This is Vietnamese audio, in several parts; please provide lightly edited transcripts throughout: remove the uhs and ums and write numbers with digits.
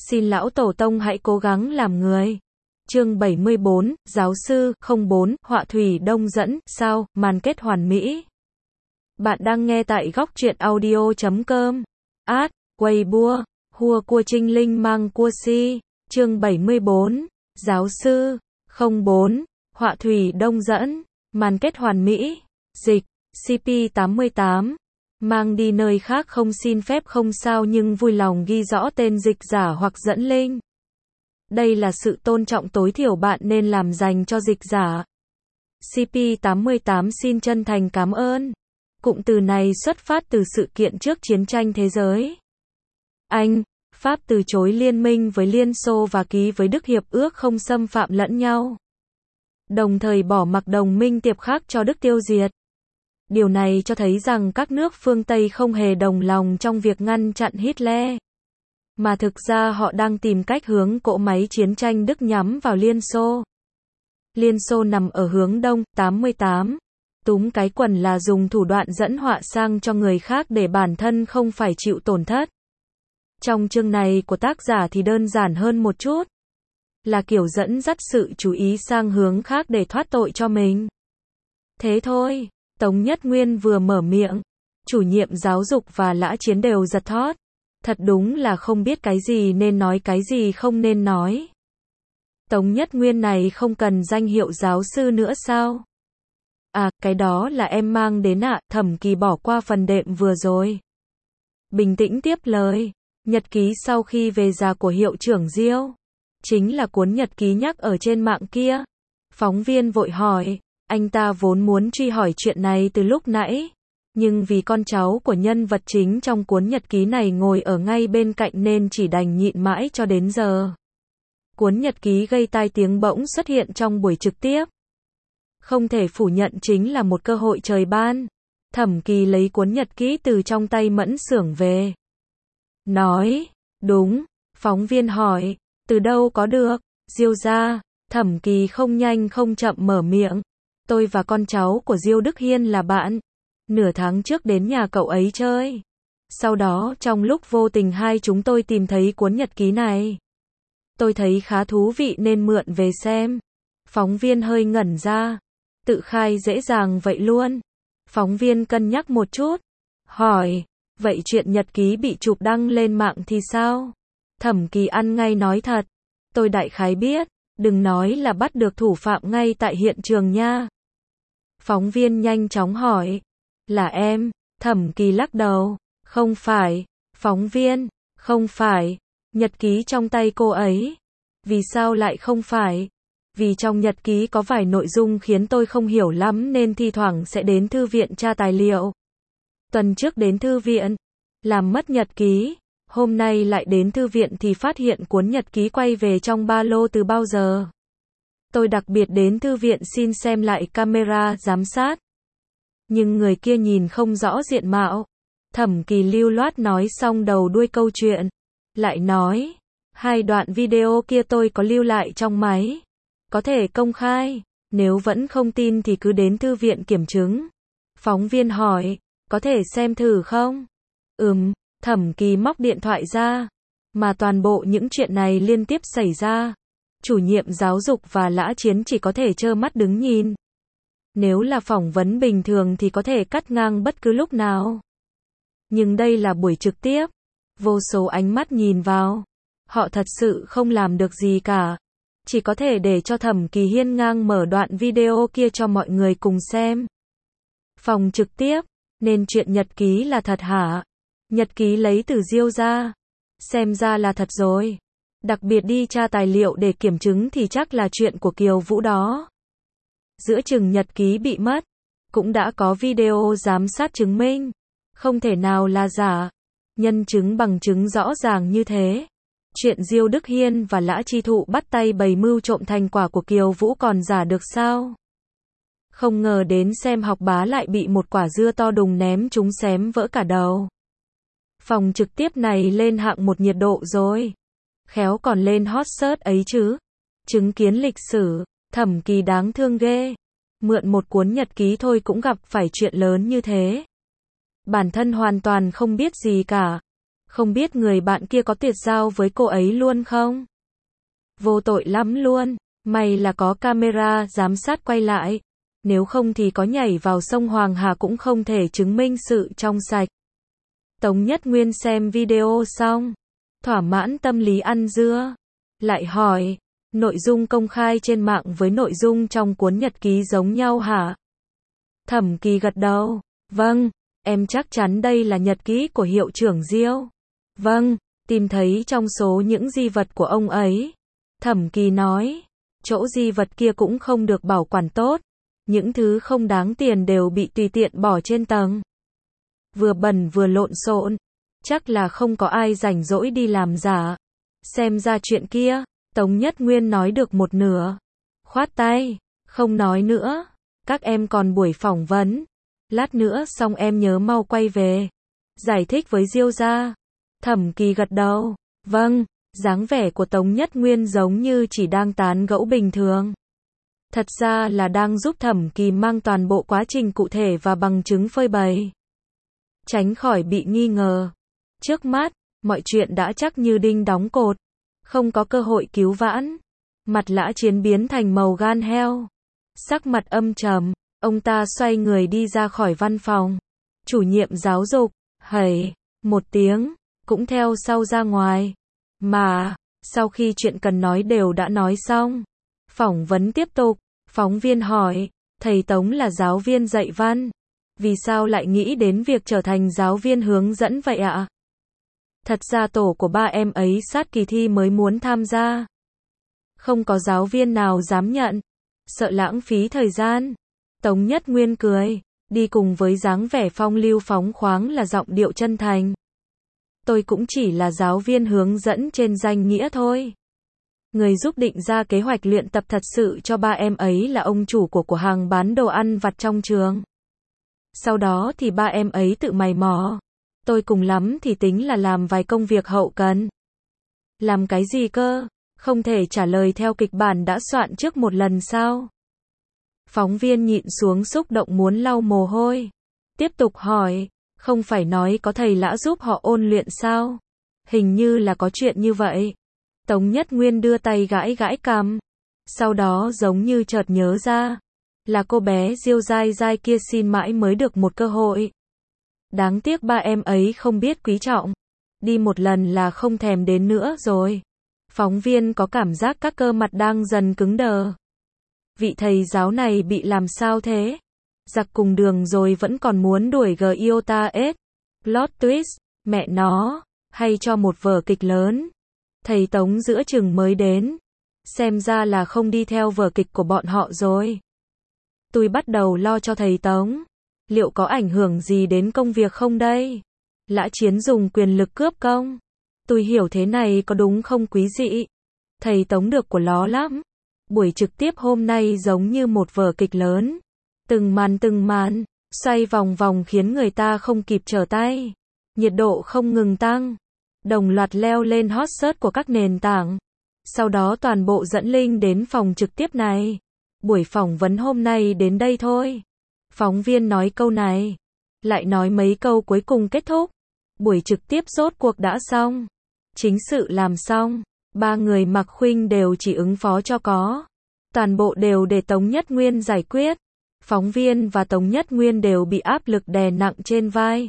Xin lão tổ tông hãy cố gắng làm người. Chương 74, giáo sư, 04, họa thủy đông dẫn, sao, màn kết hoàn mỹ. Bạn đang nghe tại góc truyện audio.com. Weibo, hùa cua trinh linh mang cua si. Chương 74, giáo sư, 04, họa thủy đông dẫn, màn kết hoàn mỹ. Dịch, CP88. Mang đi nơi khác không xin phép không sao nhưng vui lòng ghi rõ tên dịch giả hoặc dẫn link. Đây là sự tôn trọng tối thiểu bạn nên làm dành cho dịch giả. CP88 xin chân thành cảm ơn. Cụm từ này xuất phát từ sự kiện trước chiến tranh thế giới. Anh, Pháp từ chối liên minh với Liên Xô và ký với Đức hiệp ước không xâm phạm lẫn nhau. Đồng thời bỏ mặc đồng minh tiệp khác cho Đức tiêu diệt. Điều này cho thấy rằng các nước phương Tây không hề đồng lòng trong việc ngăn chặn Hitler. Mà thực ra họ đang tìm cách hướng cỗ máy chiến tranh Đức nhắm vào Liên Xô. Liên Xô nằm ở hướng đông, 88. Túm cái quần là dùng thủ đoạn dẫn họa sang cho người khác để bản thân không phải chịu tổn thất. Trong chương này của tác giả thì đơn giản hơn một chút. Là kiểu dẫn dắt sự chú ý sang hướng khác để thoát tội cho mình. Thế thôi, Tống Nhất Nguyên vừa mở miệng. Chủ nhiệm giáo dục và Lã Chiến đều giật thót. Thật đúng là không biết cái gì nên nói cái gì không nên nói. Tống Nhất Nguyên này không cần danh hiệu giáo sư nữa sao? À, cái đó là em mang đến ạ. Thẩm Kỳ bỏ qua phần đệm vừa rồi. Bình tĩnh tiếp lời. Nhật ký sau khi về già của hiệu trưởng Diêu. Chính là cuốn nhật ký nhắc ở trên mạng kia. Phóng viên vội hỏi. Anh ta vốn muốn truy hỏi chuyện này từ lúc nãy. Nhưng vì con cháu của nhân vật chính trong cuốn nhật ký này ngồi ở ngay bên cạnh nên chỉ đành nhịn mãi cho đến giờ. Cuốn nhật ký gây tai tiếng bỗng xuất hiện trong buổi trực tiếp. Không thể phủ nhận chính là một cơ hội trời ban. Thẩm Kỳ lấy cuốn nhật ký từ trong tay Mẫn Xưởng về. Nói, đúng, phóng viên hỏi, từ đâu có được, Diêu gia. Thẩm Kỳ không nhanh không chậm mở miệng. Tôi và con cháu của Diêu Đức Hiên là bạn. Nửa tháng trước đến nhà cậu ấy chơi. Sau đó trong lúc vô tình hai chúng tôi tìm thấy cuốn nhật ký này. Tôi thấy khá thú vị nên mượn về xem. Phóng viên hơi ngẩn ra. Tự khai dễ dàng vậy luôn. Phóng viên cân nhắc một chút. Hỏi, vậy chuyện nhật ký bị chụp đăng lên mạng thì sao? Thẩm Kỳ ăn ngay nói thật. Tôi đại khái biết, đừng nói là bắt được thủ phạm ngay tại hiện trường nha. Phóng viên nhanh chóng hỏi. Là em? Thẩm Kỳ lắc đầu. Không phải. Phóng viên. Không phải. Nhật ký trong tay cô ấy. Vì sao lại không phải? Vì trong nhật ký có vài nội dung khiến tôi không hiểu lắm nên thi thoảng sẽ đến thư viện tra tài liệu. Tuần trước đến thư viện, làm mất nhật ký. Hôm nay lại đến thư viện thì phát hiện cuốn nhật ký quay về trong ba lô từ bao giờ. Tôi đặc biệt đến thư viện xin xem lại camera giám sát. Nhưng người kia nhìn không rõ diện mạo. Thẩm Kỳ lưu loát nói xong đầu đuôi câu chuyện. Lại nói, hai đoạn video kia tôi có lưu lại trong máy. Có thể công khai. Nếu vẫn không tin thì cứ đến thư viện kiểm chứng. Phóng viên hỏi, có thể xem thử không? Thẩm Kỳ móc điện thoại ra. Mà toàn bộ những chuyện này liên tiếp xảy ra. Chủ nhiệm giáo dục và Lã Chiến chỉ có thể trơ mắt đứng nhìn. Nếu là phỏng vấn bình thường thì có thể cắt ngang bất cứ lúc nào. Nhưng đây là buổi trực tiếp. Vô số ánh mắt nhìn vào. Họ thật sự không làm được gì cả. Chỉ có thể để cho Thẩm Kỳ hiên ngang mở đoạn video kia cho mọi người cùng xem. Phòng trực tiếp. Nên chuyện nhật ký là thật hả? Nhật ký lấy từ Diêu ra. Xem ra là thật rồi. Đặc biệt đi tra tài liệu để kiểm chứng thì chắc là chuyện của Kiều Vũ đó. Giữa chừng nhật ký bị mất. Cũng đã có video giám sát chứng minh. Không thể nào là giả. Nhân chứng bằng chứng rõ ràng như thế. Chuyện Diêu Đức Hiên và Lã Chi Thụ bắt tay bày mưu trộm thành quả của Kiều Vũ còn giả được sao? Không ngờ đến xem học bá lại bị một quả dưa to đùng ném chúng xém vỡ cả đầu. Phòng trực tiếp này lên hạng 1 nhiệt độ rồi. Khéo còn lên hot search ấy chứ. Chứng kiến lịch sử. Thẩm Kỳ đáng thương ghê. Mượn một cuốn nhật ký thôi cũng gặp phải chuyện lớn như thế. Bản thân hoàn toàn không biết gì cả. Không biết người bạn kia có tuyệt giao với cô ấy luôn không? Vô tội lắm luôn, may là có camera giám sát quay lại. Nếu không thì có nhảy vào sông Hoàng Hà cũng không thể chứng minh sự trong sạch. Tống Nhất Nguyên xem video xong, thỏa mãn tâm lý ăn dưa. Lại hỏi, nội dung công khai trên mạng với nội dung trong cuốn nhật ký giống nhau hả? Thẩm Kỳ gật đầu, vâng, em chắc chắn đây là nhật ký của hiệu trưởng Diêu. Vâng, tìm thấy trong số những di vật của ông ấy. Thẩm Kỳ nói, chỗ di vật kia cũng không được bảo quản tốt. Những thứ không đáng tiền đều bị tùy tiện bỏ trên tầng. Vừa bẩn vừa lộn xộn. Chắc là không có ai rảnh rỗi đi làm giả. Xem ra chuyện kia, Tống Nhất Nguyên nói được một nửa. Khoát tay, không nói nữa. Các em còn buổi phỏng vấn. Lát nữa xong em nhớ mau quay về. Giải thích với Diêu gia. Thẩm Kỳ gật đầu. Vâng, dáng vẻ của Tống Nhất Nguyên giống như chỉ đang tán gẫu bình thường. Thật ra là đang giúp Thẩm Kỳ mang toàn bộ quá trình cụ thể và bằng chứng phơi bày. Tránh khỏi bị nghi ngờ. Trước mắt, mọi chuyện đã chắc như đinh đóng cột. Không có cơ hội cứu vãn. Mặt Lã Chiến biến thành màu gan heo. Sắc mặt âm trầm, ông ta xoay người đi ra khỏi văn phòng. Chủ nhiệm giáo dục, hẩy, một tiếng, cũng theo sau ra ngoài. Mà, sau khi chuyện cần nói đều đã nói xong. Phỏng vấn tiếp tục, phóng viên hỏi, thầy Tống là giáo viên dạy văn. Vì sao lại nghĩ đến việc trở thành giáo viên hướng dẫn vậy ạ? Thật ra tổ của ba em ấy sát kỳ thi mới muốn tham gia. Không có giáo viên nào dám nhận. Sợ lãng phí thời gian. Tống Nhất Nguyên cười, đi cùng với dáng vẻ phong lưu phóng khoáng là giọng điệu chân thành. Tôi cũng chỉ là giáo viên hướng dẫn trên danh nghĩa thôi. Người giúp định ra kế hoạch luyện tập thật sự cho ba em ấy là ông chủ của cửa hàng bán đồ ăn vặt trong trường. Sau đó thì ba em ấy tự mày mò. Tôi cùng lắm thì tính là làm vài công việc hậu cần. Làm cái gì cơ? Không thể trả lời theo kịch bản đã soạn trước một lần sao? Phóng viên nhịn xuống xúc động muốn lau mồ hôi. Tiếp tục hỏi, không phải nói có thầy Lã giúp họ ôn luyện sao? Hình như là có chuyện như vậy. Tống Nhất Nguyên đưa tay gãi gãi cằm. Sau đó giống như chợt nhớ ra. Là cô bé Diêu Dai Dai kia xin mãi mới được một cơ hội. Đáng tiếc ba em ấy không biết quý trọng. Đi một lần là không thèm đến nữa rồi. Phóng viên có cảm giác các cơ mặt đang dần cứng đờ. Vị thầy giáo này bị làm sao thế? Giặc cùng đường rồi vẫn còn muốn đuổi Giota S. Plot twist, mẹ nó, hay cho một vở kịch lớn. Thầy Tống giữa chừng mới đến. Xem ra là không đi theo vở kịch của bọn họ rồi. Tôi bắt đầu lo cho thầy Tống. Liệu có ảnh hưởng gì đến công việc không đây? Lã Chiến dùng quyền lực cướp công. Tôi hiểu thế này có đúng không quý dị? Thầy Tống được của ló lắm. Buổi trực tiếp hôm nay giống như một vở kịch lớn. Từng màn, xoay vòng vòng khiến người ta không kịp trở tay. Nhiệt độ không ngừng tăng. Đồng loạt leo lên hot search của các nền tảng. Sau đó toàn bộ dẫn link đến phòng trực tiếp này. Buổi phỏng vấn hôm nay đến đây thôi. Phóng viên nói câu này. Lại nói mấy câu cuối cùng kết thúc. Buổi trực tiếp rốt cuộc đã xong. Chính sự làm xong. Ba người Mạc Khuynh đều chỉ ứng phó cho có. Toàn bộ đều để Tống Nhất Nguyên giải quyết. Phóng viên và Tống Nhất Nguyên đều bị áp lực đè nặng trên vai.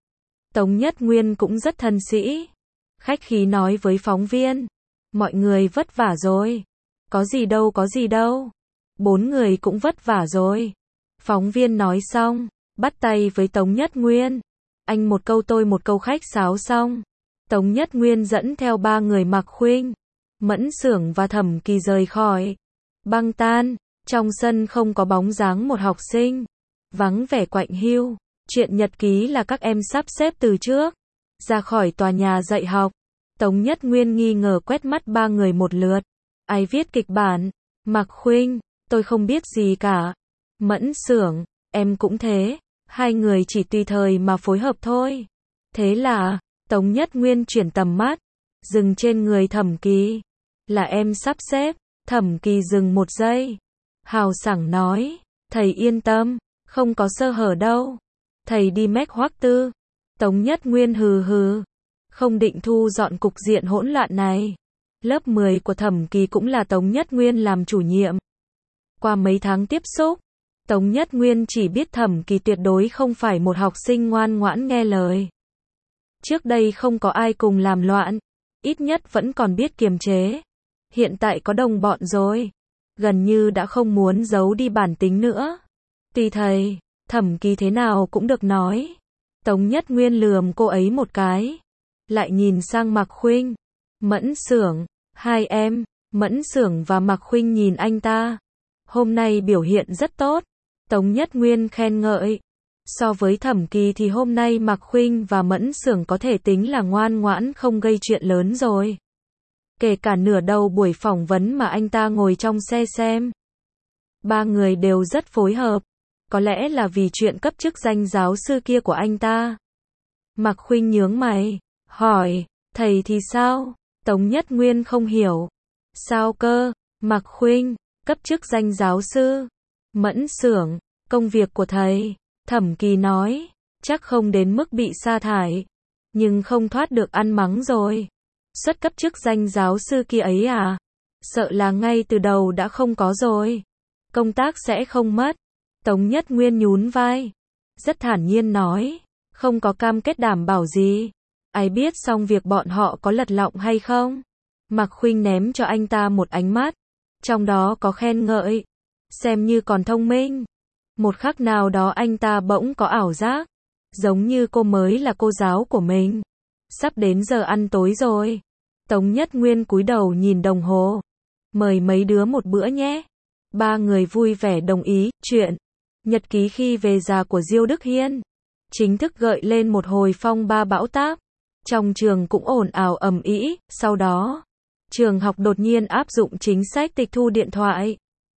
Tống Nhất Nguyên cũng rất thân sĩ. Khách khí nói với phóng viên. Mọi người vất vả rồi. Có gì đâu. 4 người cũng vất vả rồi. Phóng viên nói xong. Bắt tay với Tống Nhất Nguyên. Anh một câu tôi một câu khách sáo xong. Tống Nhất Nguyên dẫn theo 3 người Mạc Khuynh, Mẫn Xưởng và Thẩm Kỳ rời khỏi. Băng tan. Trong sân không có bóng dáng một học sinh. Vắng vẻ quạnh hiu. Chuyện nhật ký là các em sắp xếp từ trước. Ra khỏi tòa nhà dạy học. Tống Nhất Nguyên nghi ngờ quét mắt 3 người một lượt. Ai viết kịch bản? Mạc Khuynh, tôi không biết gì cả. Mẫn Xưởng, em cũng thế. 2 người chỉ tùy thời mà phối hợp thôi. Thế là, Tống Nhất Nguyên chuyển tầm mắt. Dừng trên người Thẩm Kỳ. Là em sắp xếp. Thẩm Kỳ dừng một giây. Hào sảng nói. Thầy yên tâm. Không có sơ hở đâu. Thầy đi mách Hoắc Tư. Tống Nhất Nguyên hừ hừ. không định thu dọn cục diện hỗn loạn này. Lớp 10 của Thẩm Kỳ cũng là Tống Nhất Nguyên làm chủ nhiệm. Qua mấy tháng tiếp xúc, Tống Nhất Nguyên chỉ biết Thẩm Kỳ tuyệt đối không phải một học sinh ngoan ngoãn nghe lời. Trước đây không có ai cùng làm loạn, ít nhất vẫn còn biết kiềm chế. Hiện tại có đồng bọn rồi, gần như đã không muốn giấu đi bản tính nữa. Tùy thầy, Thẩm Kỳ thế nào cũng được nói. Tống Nhất Nguyên lườm cô ấy một cái, lại nhìn sang Mạc Khuynh, Mẫn Xưởng, hai em. Mẫn Xưởng và Mạc Khuynh nhìn anh ta. Hôm nay biểu hiện rất tốt. Tống Nhất Nguyên khen ngợi. So với Thẩm Kỳ thì hôm nay Mạc Khuynh và Mẫn Xưởng có thể tính là ngoan ngoãn không gây chuyện lớn rồi. Kể cả nửa đầu buổi phỏng vấn mà anh ta ngồi trong xe xem. Ba người đều rất phối hợp. Có lẽ là vì chuyện cấp chức danh giáo sư kia của anh ta. Mạc Khuynh nhướng mày, hỏi, thầy thì sao? Tống Nhất Nguyên không hiểu. Sao cơ? Mạc Khuynh, cấp chức danh giáo sư. Mẫn Xưởng, công việc của thầy. Thẩm Kỳ nói, chắc không đến mức bị sa thải, nhưng không thoát được ăn mắng rồi. Xuất cấp chức danh giáo sư kia ấy à? Sợ là ngay từ đầu đã không có rồi. Công tác sẽ không mất. Tống Nhất Nguyên nhún vai, rất thản nhiên nói, không có cam kết đảm bảo gì. Ai biết xong việc bọn họ có lật lọng hay không? Mạc Khuynh ném cho anh ta một ánh mắt, trong đó có khen ngợi, xem như còn thông minh. Một khắc nào đó anh ta bỗng có ảo giác, giống như cô mới là cô giáo của mình. Sắp đến giờ ăn tối rồi. Tống Nhất Nguyên cúi đầu nhìn đồng hồ. Mời mấy đứa một bữa nhé. Ba người vui vẻ đồng ý. Chuyện nhật ký khi về già của Diêu Đức Hiên chính thức gợi lên một hồi phong ba bão táp. Trong trường cũng ồn ào ầm ĩ. Sau đó, trường học đột nhiên áp dụng chính sách tịch thu điện thoại.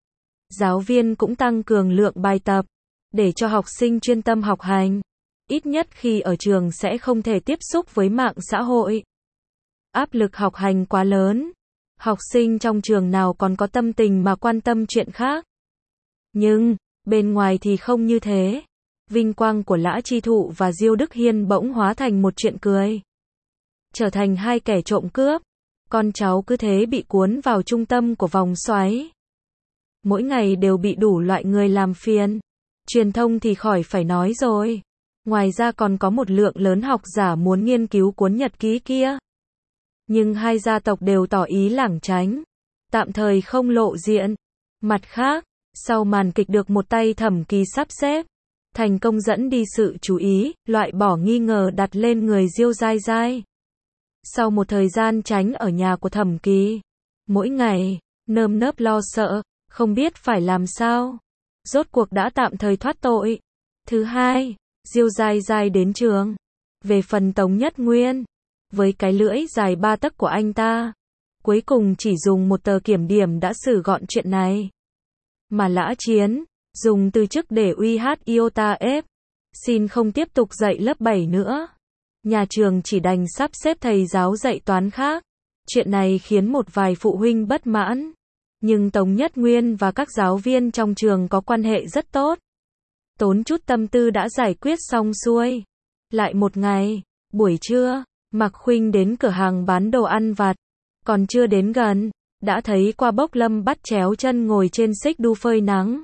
Giáo viên cũng tăng cường lượng bài tập, để cho học sinh chuyên tâm học hành. Ít nhất khi ở trường sẽ không thể tiếp xúc với mạng xã hội. Áp lực học hành quá lớn. Học sinh trong trường nào còn có tâm tình mà quan tâm chuyện khác. Nhưng, bên ngoài thì không như thế. Vinh quang của Lã Chi Thụ và Diêu Đức Hiên bỗng hóa thành một chuyện cười. Trở thành hai kẻ trộm cướp. Con cháu cứ thế bị cuốn vào trung tâm của vòng xoáy. Mỗi ngày đều bị đủ loại người làm phiền. Truyền thông thì khỏi phải nói rồi. Ngoài ra còn có một lượng lớn học giả muốn nghiên cứu cuốn nhật ký kia. Nhưng hai gia tộc đều tỏ ý lảng tránh, tạm thời không lộ diện. Mặt khác, sau màn kịch được một tay Thẩm Kỳ sắp xếp, thành công dẫn đi sự chú ý, loại bỏ nghi ngờ đặt lên người Diêu Dai Dai. Sau một thời gian tránh ở nhà của Thẩm Kỳ, mỗi ngày, nơm nớp lo sợ, không biết phải làm sao, rốt cuộc đã tạm thời thoát tội. Thứ hai, Diêu Dai Dai đến trường. Về phần Tống Nhất Nguyên, với cái lưỡi dài 3 tấc của anh ta, cuối cùng chỉ dùng một tờ kiểm điểm đã xử gọn chuyện này. Mà Lã Chiến, dùng từ chức để uy hát iota ép, xin không tiếp tục dạy lớp 7 nữa. Nhà trường chỉ đành sắp xếp thầy giáo dạy toán khác. Chuyện này khiến một vài phụ huynh bất mãn. Nhưng Tống Nhất Nguyên và các giáo viên trong trường có quan hệ rất tốt. Tốn chút tâm tư đã giải quyết xong xuôi. Lại một ngày, buổi trưa, Mạc Khuynh đến cửa hàng bán đồ ăn vặt. Còn chưa đến gần, đã thấy Qua Bốc Lâm bắt chéo chân ngồi trên xích đu phơi nắng.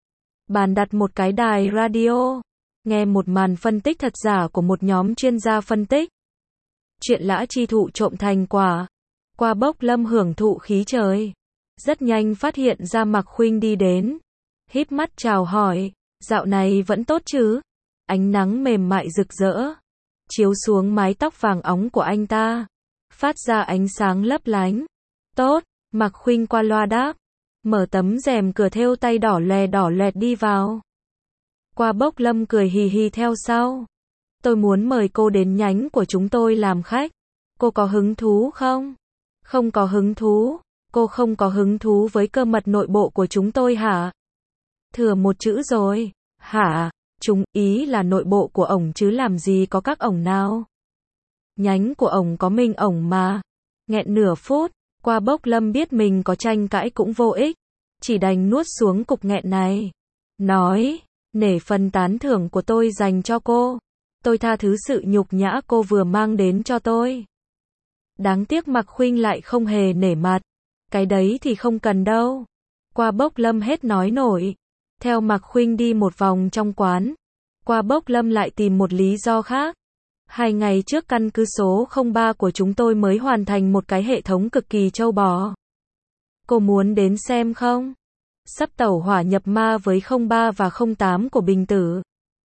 Bàn đặt một cái đài radio, nghe một màn phân tích thật giả của một nhóm chuyên gia phân tích. Chuyện Lã Chi Thụ trộm thành quả. Qua Bốc Lâm hưởng thụ khí trời. Rất nhanh phát hiện ra Mạc Khuynh đi đến. Híp mắt chào hỏi, dạo này vẫn tốt chứ? Ánh nắng mềm mại rực rỡ, chiếu xuống mái tóc vàng óng của anh ta, phát ra ánh sáng lấp lánh. Tốt, Mạc Khuynh qua loa đáp, mở tấm rèm cửa thêu tay đỏ loẹt đi vào. Qua Bốc Lâm cười hì hì theo sau. Tôi muốn mời cô đến nhánh của chúng tôi làm khách. Cô có hứng thú không? Không có hứng thú. Cô không có hứng thú với cơ mật nội bộ của chúng tôi hả? Thừa một chữ rồi. Hả? Chúng ý là nội bộ của ổng chứ làm gì có các ổng nào. Nhánh của ổng có mình ổng mà. Nghẹn nửa phút, Qua Bốc Lâm biết mình có tranh cãi cũng vô ích. Chỉ đành nuốt xuống cục nghẹn này. Nói, nể phần tán thưởng của tôi dành cho cô. Tôi tha thứ sự nhục nhã cô vừa mang đến cho tôi. Đáng tiếc Mạc Khuynh lại không hề nể mặt. Cái đấy thì không cần đâu. Qua Bốc Lâm hết nói nổi. Theo Mạc Khuynh đi một vòng trong quán. Qua Bốc Lâm lại tìm một lý do khác. 2 ngày trước căn cứ số 03 của chúng tôi mới hoàn thành một cái hệ thống cực kỳ trâu bò. Cô muốn đến xem không? Sắp tẩu hỏa nhập ma với 03 và 08 của Bình Tử.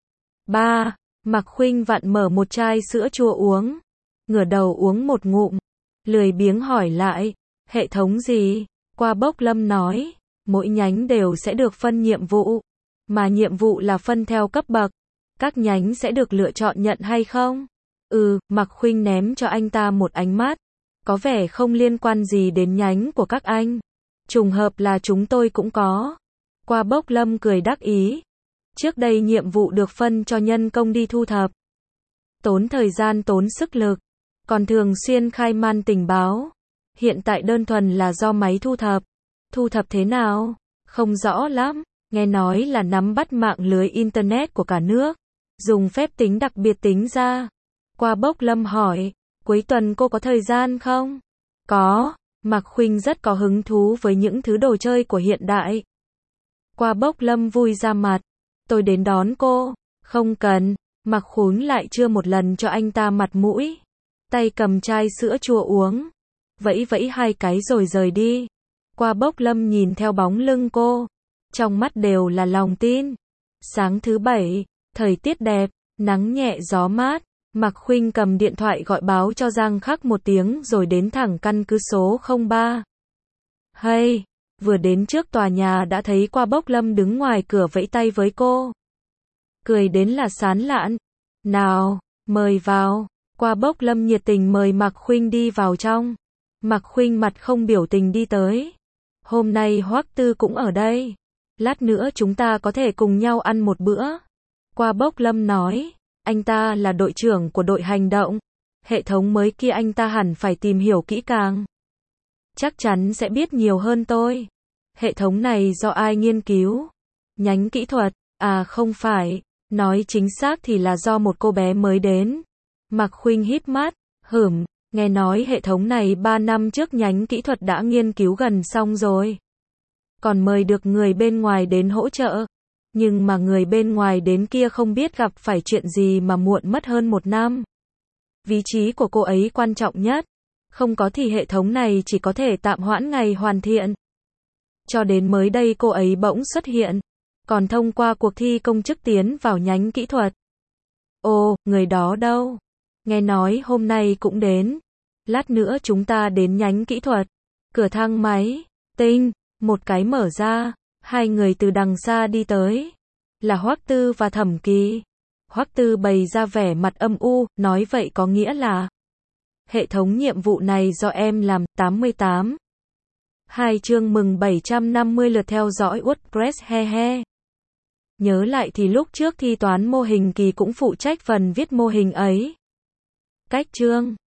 3. Mạc Khuynh vặn mở một chai sữa chua uống. Ngửa đầu uống một ngụm. Lười biếng hỏi lại. Hệ thống gì? Qua Bốc Lâm nói. Mỗi nhánh đều sẽ được phân nhiệm vụ. Mà nhiệm vụ là phân theo cấp bậc. Các nhánh sẽ được lựa chọn nhận hay không? Mạc Khuynh ném cho anh ta một ánh mắt. Có vẻ không liên quan gì đến nhánh của các anh. Trùng hợp là chúng tôi cũng có. Qua Bốc Lâm cười đắc ý. Trước đây nhiệm vụ được phân cho nhân công đi thu thập. Tốn thời gian tốn sức lực. Còn thường xuyên khai man tình báo. Hiện tại đơn thuần là do máy thu thập. Thu thập thế nào? Không rõ lắm. Nghe nói là nắm bắt mạng lưới Internet của cả nước. Dùng phép tính đặc biệt tính ra. Qua Bốc Lâm hỏi. Cuối tuần cô có thời gian không? Có. Mạc Khuynh rất có hứng thú với những thứ đồ chơi của hiện đại. Qua Bốc Lâm vui ra mặt. Tôi đến đón cô. Không cần. Mạc Khuynh lại chưa một lần cho anh ta mặt mũi. Tay cầm chai sữa chua uống. Vẫy vẫy 2 cái rồi rời đi. Qua Bốc Lâm nhìn theo bóng lưng cô. Trong mắt đều là lòng tin. Sáng thứ 7, thời tiết đẹp, nắng nhẹ gió mát. Mạc Khuynh cầm điện thoại gọi báo cho Giang Khắc một tiếng rồi đến thẳng căn cứ số 03. Hay, vừa đến trước tòa nhà đã thấy Qua Bốc Lâm đứng ngoài cửa vẫy tay với cô. Cười đến là sán lạn. Nào, mời vào. Qua Bốc Lâm nhiệt tình mời Mạc Khuynh đi vào trong. Mạc Khuynh mặt không biểu tình đi tới. Hôm nay Hoắc Tư cũng ở đây. Lát nữa chúng ta có thể cùng nhau ăn một bữa. Qua Bốc Lâm nói. Anh ta là đội trưởng của đội hành động. Hệ thống mới kia anh ta hẳn phải tìm hiểu kỹ càng. Chắc chắn sẽ biết nhiều hơn tôi. Hệ thống này do ai nghiên cứu? Nhánh kỹ thuật? À không phải. Nói chính xác thì là do một cô bé mới đến. Mạc Khuynh híp mắt. Nghe nói hệ thống này 3 năm trước nhánh kỹ thuật đã nghiên cứu gần xong rồi. Còn mời được người bên ngoài đến hỗ trợ. Nhưng mà người bên ngoài đến kia không biết gặp phải chuyện gì mà muộn mất hơn 1 năm. Vị trí của cô ấy quan trọng nhất. Không có thì hệ thống này chỉ có thể tạm hoãn ngày hoàn thiện. Cho đến mới đây cô ấy bỗng xuất hiện. Còn thông qua cuộc thi công chức tiến vào nhánh kỹ thuật. Ồ, người đó đâu? Nghe nói hôm nay cũng đến. Lát nữa chúng ta đến nhánh kỹ thuật. Cửa thang máy. Tinh. Một cái mở ra. 2 người từ đằng xa đi tới. Là Hoắc Tư và Thẩm Kỳ. Hoắc Tư bày ra vẻ mặt âm u, nói vậy có nghĩa là hệ thống nhiệm vụ này do em làm. 88. 2 chương mừng 750 lượt theo dõi WordPress he he. Nhớ lại thì lúc trước thi toán mô hình Kỳ cũng phụ trách phần viết mô hình ấy. Cách chương